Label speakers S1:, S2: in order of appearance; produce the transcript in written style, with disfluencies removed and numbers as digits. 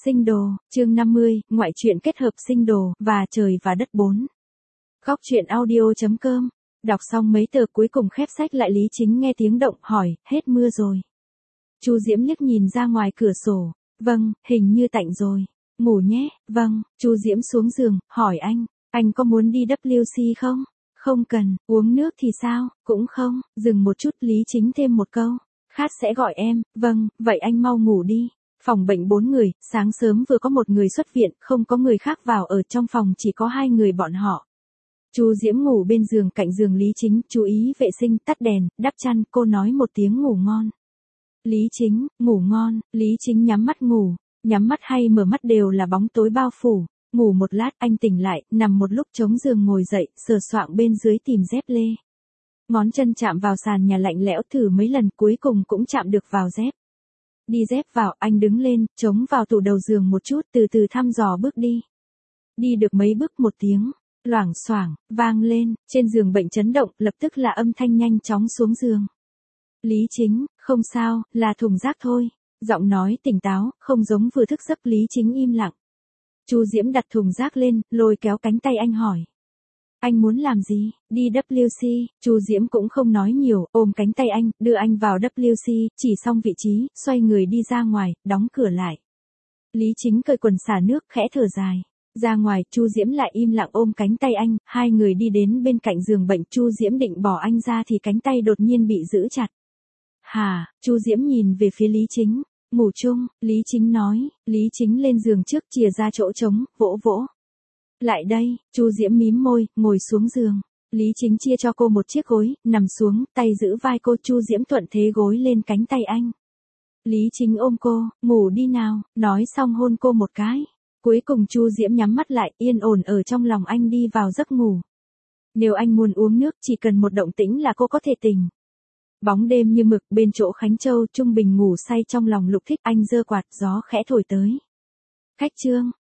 S1: Sinh đồ, chương 50, ngoại truyện kết hợp sinh đồ, và trời và đất 4. Góc truyện audio.com. Đọc xong mấy tờ cuối cùng khép sách lại, Lý Chính nghe tiếng động, hỏi, hết mưa rồi. Chu Diễm liếc nhìn ra ngoài cửa sổ, vâng, hình như tạnh rồi. Ngủ nhé, vâng. Chu Diễm xuống giường, hỏi anh có muốn đi WC không? Không cần. Uống nước thì sao? Cũng không. Dừng một chút, Lý Chính thêm một câu, khát sẽ gọi em. Vâng, vậy anh mau ngủ đi. Phòng bệnh 4 người, sáng sớm vừa có một người xuất viện, không có người khác vào ở, trong phòng chỉ có 2 người bọn họ. Chu Diễm ngủ bên giường cạnh giường Lý Chính, chú ý vệ sinh, tắt đèn, đắp chăn, cô nói một tiếng ngủ ngon. Lý Chính, ngủ ngon. Lý Chính nhắm mắt ngủ, nhắm mắt hay mở mắt đều là bóng tối bao phủ. Ngủ một lát, anh tỉnh lại, nằm một lúc chống giường ngồi dậy, sờ soạng bên dưới tìm dép lê. Ngón chân chạm vào sàn nhà lạnh lẽo thử mấy lần, cuối cùng cũng chạm được vào dép. Đi dép vào, anh đứng lên, chống vào tủ đầu giường một chút, từ từ thăm dò bước đi. Đi được mấy bước, một tiếng loảng xoảng vang lên, trên giường bệnh chấn động, lập tức là âm thanh nhanh chóng xuống giường. Lý Chính, không sao, là thùng rác thôi. Giọng nói tỉnh táo, không giống vừa thức giấc. Lý Chính im lặng. Chu Diễm đặt thùng rác lên, lôi kéo cánh tay anh hỏi, anh muốn làm gì? Đi WC. Chu Diễm cũng không nói nhiều, ôm cánh tay anh, đưa anh vào WC, chỉ xong vị trí, xoay người đi ra ngoài, đóng cửa lại. Lý Chính cởi quần xả nước, khẽ thở dài. Ra ngoài, Chu Diễm lại im lặng ôm cánh tay anh, hai người đi đến bên cạnh giường bệnh, Chu Diễm định bỏ anh ra thì cánh tay đột nhiên bị giữ chặt. Hả? Chu Diễm nhìn về phía Lý Chính. Ngủ chung. Lý Chính nói. Lý Chính lên giường trước, chìa ra chỗ trống, vỗ vỗ. Lại đây. Chu Diễm mím môi, ngồi xuống giường. Lý Chính chia cho cô một chiếc gối, nằm xuống, tay giữ vai cô. Chu Diễm thuận thế gối lên cánh tay anh. Lý Chính ôm cô, ngủ đi nào, nói xong hôn cô một cái. Cuối cùng Chu Diễm nhắm mắt lại, yên ổn ở trong lòng anh đi vào giấc ngủ. Nếu anh muốn uống nước, chỉ cần một động tĩnh là cô có thể tỉnh. Bóng đêm như mực, bên chỗ Khánh Châu, Trung Bình ngủ say trong lòng Lục Thích, anh giơ quạt, gió khẽ thổi tới. Khách trương,